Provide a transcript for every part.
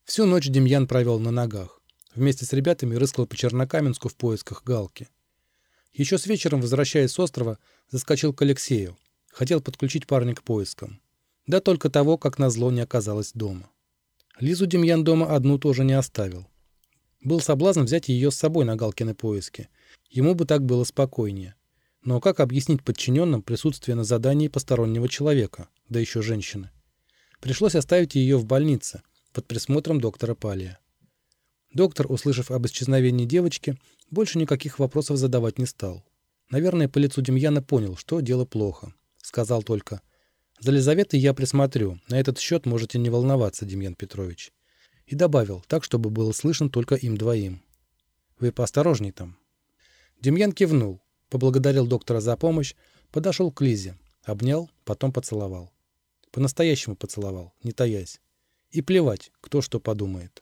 Всю ночь Демьян провел на ногах. Вместе с ребятами рыскал по Чернокаменску в поисках Галки. Еще с вечером, возвращаясь с острова, заскочил к Алексею. Хотел подключить парня к поискам. Да только того, как назло, не оказалось дома. Лизу Демьян дома одну тоже не оставил. Был соблазн взять ее с собой на Галкины поиски. Ему бы так было спокойнее. Но как объяснить подчиненным присутствие на задании постороннего человека, да еще женщины? Пришлось оставить ее в больнице, под присмотром доктора Палия. Доктор, услышав об исчезновении девочки, больше никаких вопросов задавать не стал. Наверное, по лицу Демьяна понял, что дело плохо. Сказал только: «За Лизаветой я присмотрю. На этот счет можете не волноваться, Демьян Петрович». И добавил, так, чтобы было слышно только им двоим: «Вы поосторожней там». Демьян кивнул, поблагодарил доктора за помощь, подошел к Лизе, обнял, потом поцеловал. По-настоящему поцеловал, не таясь. И плевать, кто что подумает.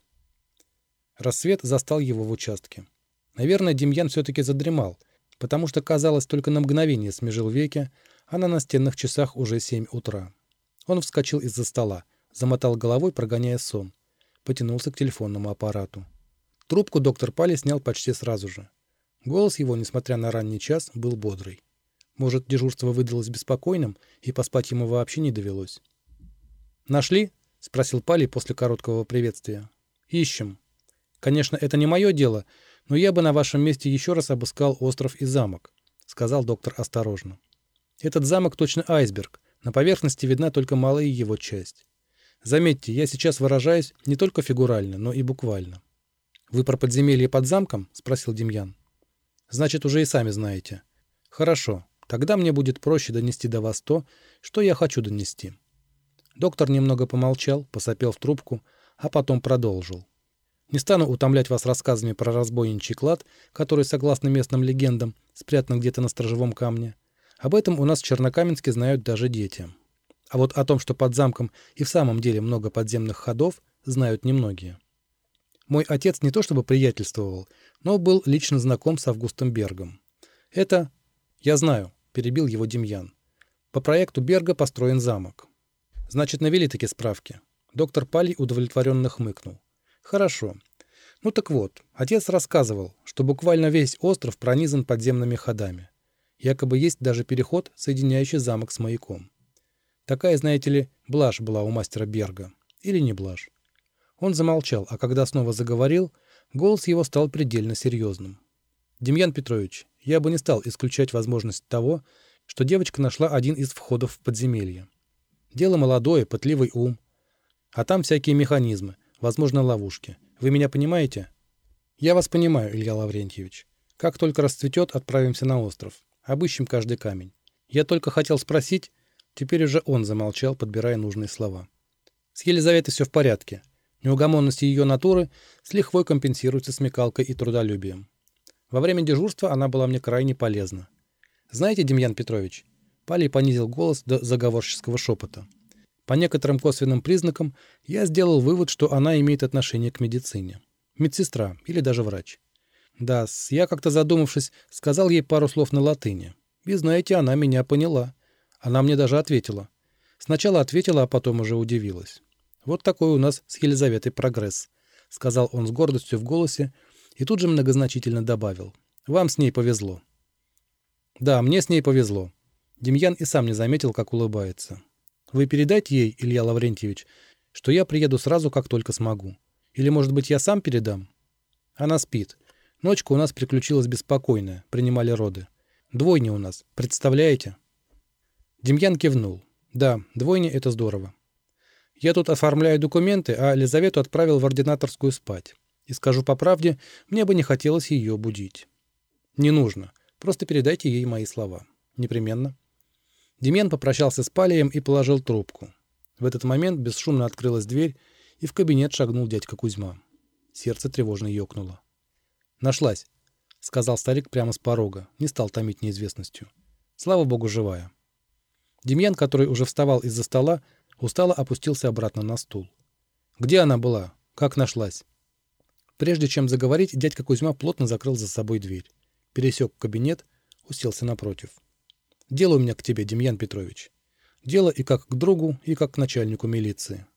Рассвет застал его в участке. Наверное, Демьян все-таки задремал, потому что, казалось, только на мгновение смежил веки, а на настенных часах уже 7 утра. Он вскочил из-за стола, замотал головой, прогоняя сон. Потянулся к телефонному аппарату. Трубку доктор Пали снял почти сразу же. Голос его, несмотря на ранний час, был бодрый. Может, дежурство выдалось беспокойным, и поспать ему вообще не довелось. «Нашли?» — спросил Пали после короткого приветствия. «Ищем. Конечно, это не мое дело, но я бы на вашем месте еще раз обыскал остров и замок», — сказал доктор осторожно. «Этот замок точно айсберг, на поверхности видна только малая его часть. Заметьте, я сейчас выражаюсь не только фигурально, но и буквально». «Вы про подземелье под замком?» — спросил Демьян. «Значит, уже и сами знаете. Хорошо, тогда мне будет проще донести до вас то, что я хочу донести». Доктор немного помолчал, посопел в трубку, а потом продолжил. «Не стану утомлять вас рассказами про разбойничий клад, который, согласно местным легендам, спрятан где-то на сторожевом камне. Об этом у нас в Чернокаменске знают даже дети. А вот о том, что под замком и в самом деле много подземных ходов, знают немногие. Мой отец не то чтобы приятельствовал, но был лично знаком с Августом Бергом. Это... Я знаю», — перебил его Демьян. «По проекту Берга построен замок». «Значит, навели-таки справки». Доктор Палий удовлетворенно хмыкнул. «Хорошо. Ну так вот, отец рассказывал, что буквально весь остров пронизан подземными ходами. Якобы есть даже переход, соединяющий замок с маяком. Такая, знаете ли, блажь была у мастера Берга. Или не блажь?» Он замолчал, а когда снова заговорил, голос его стал предельно серьезным. «Демьян Петрович, я бы не стал исключать возможность того, что девочка нашла один из входов в подземелье. Дело молодое, пытливый ум. А там всякие механизмы, возможно, ловушки. Вы меня понимаете?» «Я вас понимаю, Илья Лаврентьевич. Как только расцветет, отправимся на остров. Обыщем каждый камень. Я только хотел спросить...» Теперь уже он замолчал, подбирая нужные слова. «С Елизаветой все в порядке. Неугомонность ее натуры с лихвой компенсируется смекалкой и трудолюбием. Во время дежурства она была мне крайне полезна. Знаете, Демьян Петрович...» Палий понизил голос до заговорческого шепота. «По некоторым косвенным признакам я сделал вывод, что она имеет отношение к медицине. Медсестра или даже врач. Да, я как-то задумавшись, сказал ей пару слов на латыни. И знаете, она меня поняла. Она мне даже ответила. Сначала ответила, а потом уже удивилась. Вот такой у нас с Елизаветой прогресс», — сказал он с гордостью в голосе и тут же многозначительно добавил. «Вам с ней повезло». «Да, мне с ней повезло». Демьян и сам не заметил, как улыбается. «Вы передайте ей, Илья Лаврентьевич, что я приеду сразу, как только смогу. Или, может быть, я сам передам?» «Она спит. Ночка у нас приключилась беспокойная, принимали роды. Двойня у нас, представляете?» Демьян кивнул. «Да, двойня — это здорово. Я тут оформляю документы, а Лизавету отправил в ординаторскую спать. И скажу по правде, мне бы не хотелось ее будить». «Не нужно. Просто передайте ей мои слова. Непременно». Демьян попрощался с Палием и положил трубку. В этот момент бесшумно открылась дверь, и в кабинет шагнул дядька Кузьма. Сердце тревожно ёкнуло. «Нашлась», — сказал старик прямо с порога, не стал томить неизвестностью. «Слава богу, живая». Демьян, который уже вставал из-за стола, устало опустился обратно на стул. «Где она была? Как нашлась?» Прежде чем заговорить, дядька Кузьма плотно закрыл за собой дверь. Пересек кабинет, уселся напротив. «Дело у меня к тебе, Демьян Петрович. Дело и как к другу, и как к начальнику милиции.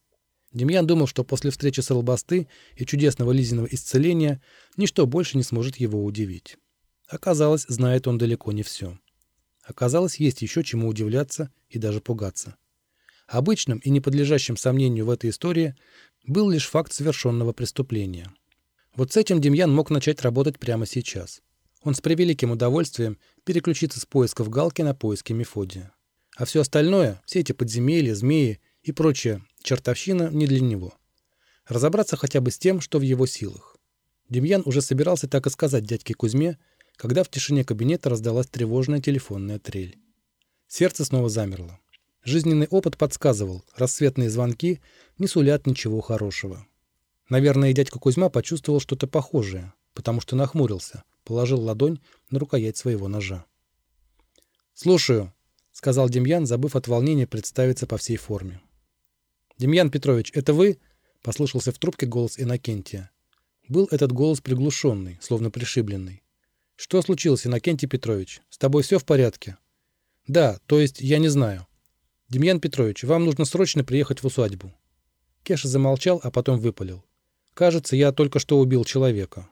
Демьян думал, что после встречи с Албасты и чудесного Лизиного исцеления ничто больше не сможет его удивить. Оказалось, знает он далеко не все. Оказалось, есть еще чему удивляться и даже пугаться. Обычным и не подлежащим сомнению в этой истории был лишь факт совершенного преступления. Вот с этим Демьян мог начать работать прямо сейчас. Он с превеликим удовольствием переключится с поисков Галки на поиски Мефодия. А все остальное, все эти подземелья, змеи и прочая чертовщина не для него. Разобраться хотя бы с тем, что в его силах. Демьян уже собирался так и сказать дядьке Кузьме, когда в тишине кабинета раздалась тревожная телефонная трель. Сердце снова замерло. Жизненный опыт подсказывал, рассветные звонки не сулят ничего хорошего. Наверное, и дядька Кузьма почувствовал что-то похожее, потому что нахмурился, положил ладонь на рукоять своего ножа. «Слушаю», — сказал Демьян, забыв от волнения представиться по всей форме. «Демьян Петрович, это вы?» — послышался в трубке голос Иннокентия. Был этот голос приглушенный, словно пришибленный. «Что случилось, Иннокентий Петрович? С тобой все в порядке?» «Да, то есть я не знаю. Демьян Петрович, вам нужно срочно приехать в усадьбу». Кеша замолчал, а потом выпалил. «Кажется, я только что убил человека».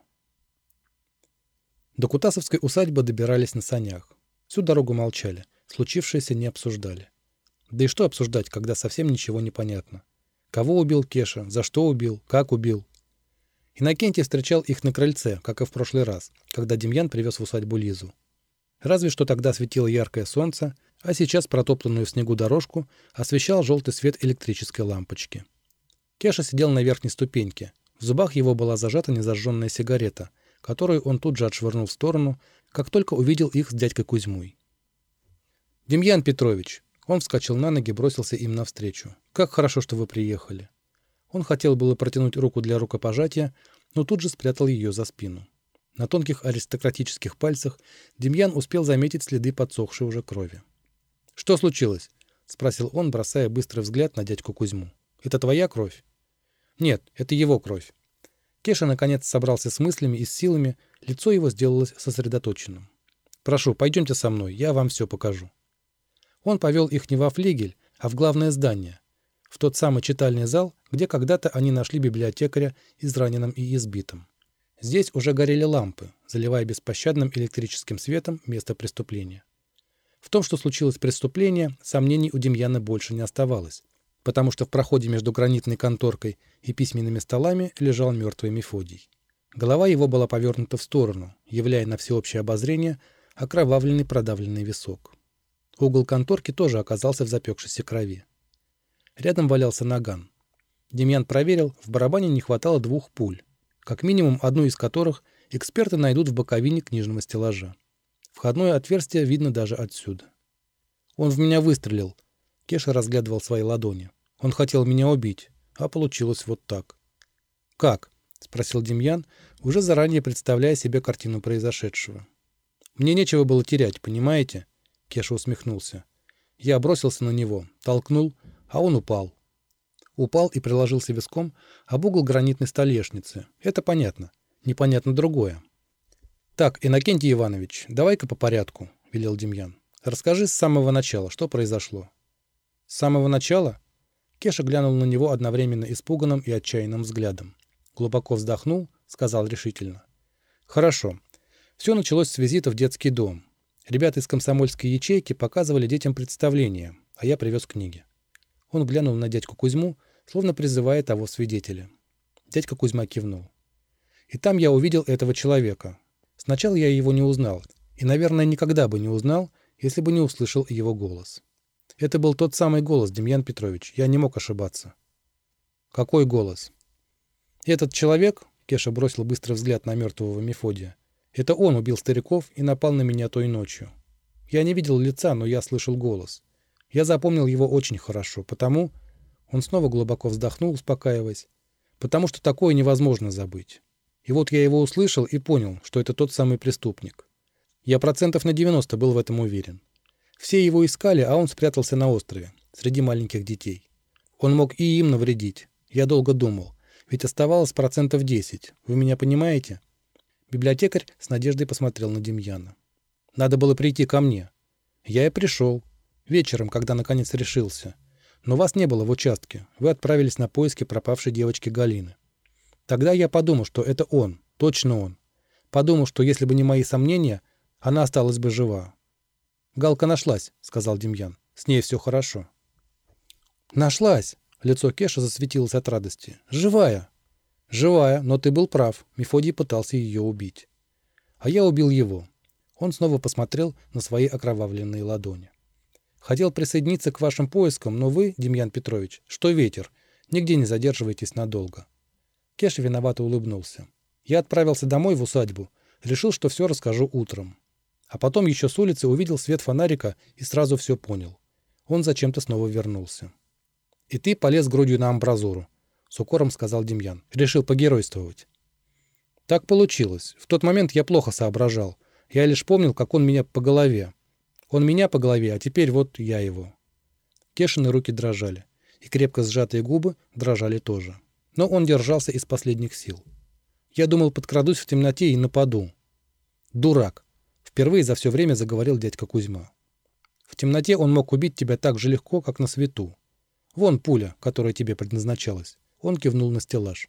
До Кутасовской усадьбы добирались на санях. Всю дорогу молчали, случившееся не обсуждали. Да и что обсуждать, когда совсем ничего не понятно? Кого убил Кеша, за что убил, как убил? Иннокентий встречал их на крыльце, как и в прошлый раз, когда Демьян привез в усадьбу Лизу. Разве что тогда светило яркое солнце, а сейчас протоптанную в снегу дорожку освещал желтый свет электрической лампочки. Кеша сидел на верхней ступеньке. В зубах его была зажата незажженная сигарета, которую он тут же отшвырнул в сторону, как только увидел их с дядькой Кузьмой. «Демьян Петрович!» Он вскочил на ноги, бросился им навстречу. «Как хорошо, что вы приехали!» Он хотел было протянуть руку для рукопожатия, но тут же спрятал ее за спину. На тонких аристократических пальцах Демьян успел заметить следы подсохшей уже крови. «Что случилось?» — спросил он, бросая быстрый взгляд на дядьку Кузьму. «Это твоя кровь?» «Нет, это его кровь». Кеша наконец собрался с мыслями и с силами, лицо его сделалось сосредоточенным. «Прошу, пойдемте со мной, я вам все покажу». Он повел их не во флигель, а в главное здание, в тот самый читальный зал, где когда-то они нашли библиотекаря израненным и избитым. Здесь уже горели лампы, заливая беспощадным электрическим светом место преступления. В том, что случилось преступление, сомнений у Демьяна больше не оставалось, потому что в проходе между гранитной конторкой и письменными столами лежал мертвый Мефодий. Голова его была повернута в сторону, являя на всеобщее обозрение окровавленный продавленный висок. Угол конторки тоже оказался в запекшейся крови. Рядом валялся наган. Демьян проверил, в барабане не хватало 2 пуль, как минимум одну из которых эксперты найдут в боковине книжного стеллажа. Входное отверстие видно даже отсюда. «Он в меня выстрелил», — Кеша разглядывал свои ладони. «Он хотел меня убить, а получилось вот так». «Как?» — спросил Демьян, уже заранее представляя себе картину произошедшего. «Мне нечего было терять, понимаете?» — Кеша усмехнулся. «Я бросился на него, толкнул, а он упал». Упал и приложился виском об угол гранитной столешницы. Это понятно. Непонятно другое. «Так, Иннокентий Иванович, давай-ка по порядку», — велел Демьян. «Расскажи с самого начала, что произошло». «С самого начала?» Кеша глянул на него одновременно испуганным и отчаянным взглядом. Глубоко вздохнул, сказал решительно. «Хорошо. Все началось с визита в детский дом. Ребята из комсомольской ячейки показывали детям представление, а я привез книги». Он глянул на дядьку Кузьму, словно призывая того в свидетеля. Дядька Кузьма кивнул. «И там я увидел этого человека. Сначала я его не узнал, и, наверное, никогда бы не узнал, если бы не услышал его голос. Это был тот самый голос, Демьян Петрович, я не мог ошибаться». «Какой голос?» «Этот человек», — Кеша бросил быстрый взгляд на мертвого Мефодия, «это он убил стариков и напал на меня той ночью. Я не видел лица, но я слышал голос. Я запомнил его очень хорошо, потому...» Он снова глубоко вздохнул, успокаиваясь. «Потому что такое невозможно забыть. И вот я его услышал и понял, что это тот самый преступник. Я 90% был в этом уверен. Все его искали, а он спрятался на острове, среди маленьких детей. Он мог и им навредить. Я долго думал. Ведь оставалось 10%. Вы меня понимаете?» Библиотекарь с надеждой посмотрел на Демьяна. «Надо было прийти ко мне. Я и пришел. Вечером, когда наконец решился. Но вас не было в участке. Вы отправились на поиски пропавшей девочки Галины. Тогда я подумал, что это он, точно он. Подумал, что если бы не мои сомнения, она осталась бы жива. «Галка нашлась», — сказал Демьян. «С ней все хорошо». «Нашлась!» — лицо Кеши засветилось от радости. «Живая!» «Живая, но ты был прав. Мефодий пытался ее убить. А я убил его». Он снова посмотрел на свои окровавленные ладони. «Хотел присоединиться к вашим поискам, но вы, Демьян Петрович, что ветер, нигде не задерживайтесь надолго». Кеша виновато улыбнулся. «Я отправился домой в усадьбу, решил, что все расскажу утром. А потом еще с улицы увидел свет фонарика и сразу все понял. Он зачем-то снова вернулся». «И ты полез грудью на амбразуру», — с укором сказал Демьян. «Решил погеройствовать». «Так получилось. В тот момент я плохо соображал. Я лишь помнил, как он меня по голове. Он меня по голове, а теперь вот я его». Кешины руки дрожали, и крепко сжатые губы дрожали тоже. Но он держался из последних сил. «Я думал, подкрадусь в темноте и нападу». «Дурак!» — впервые за все время заговорил дядька Кузьма. «В темноте он мог убить тебя так же легко, как на свету. Вон пуля, которая тебе предназначалась». Он кивнул на стеллаж.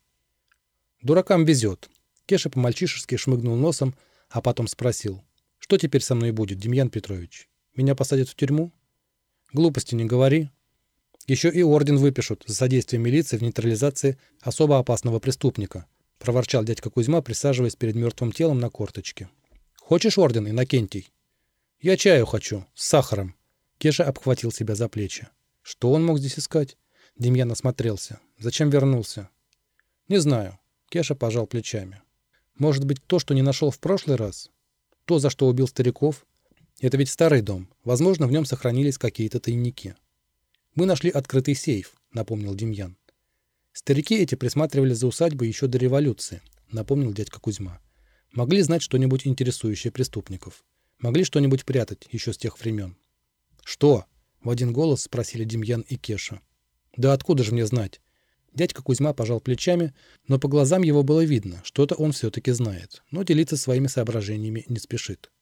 «Дуракам везет». Кеша по-мальчишески шмыгнул носом, а потом спросил. «Что теперь со мной будет, Демьян Петрович? Меня посадят в тюрьму?» «Глупости не говори. Еще и орден выпишут за содействие милиции в нейтрализации особо опасного преступника», — проворчал дядька Кузьма, присаживаясь перед мертвым телом на корточке. «Хочешь орден, Иннокентий?» «Я чаю хочу, с сахаром». Кеша обхватил себя за плечи. Что он мог здесь искать? Демьян осмотрелся. Зачем вернулся? «Не знаю». Кеша пожал плечами. «Может быть, то, что не нашел в прошлый раз? То, за что убил стариков? Это ведь старый дом. Возможно, в нем сохранились какие-то тайники». «Мы нашли открытый сейф», — напомнил Демьян. «Старики эти присматривали за усадьбой еще до революции», — напомнил дядька Кузьма. «Могли знать что-нибудь интересующее преступников. Могли что-нибудь прятать еще с тех времен». «Что?» — в один голос спросили Демьян и Кеша. «Да откуда же мне знать?» Дядька Кузьма пожал плечами, но по глазам его было видно, что-то он все-таки знает, но делиться своими соображениями не спешит.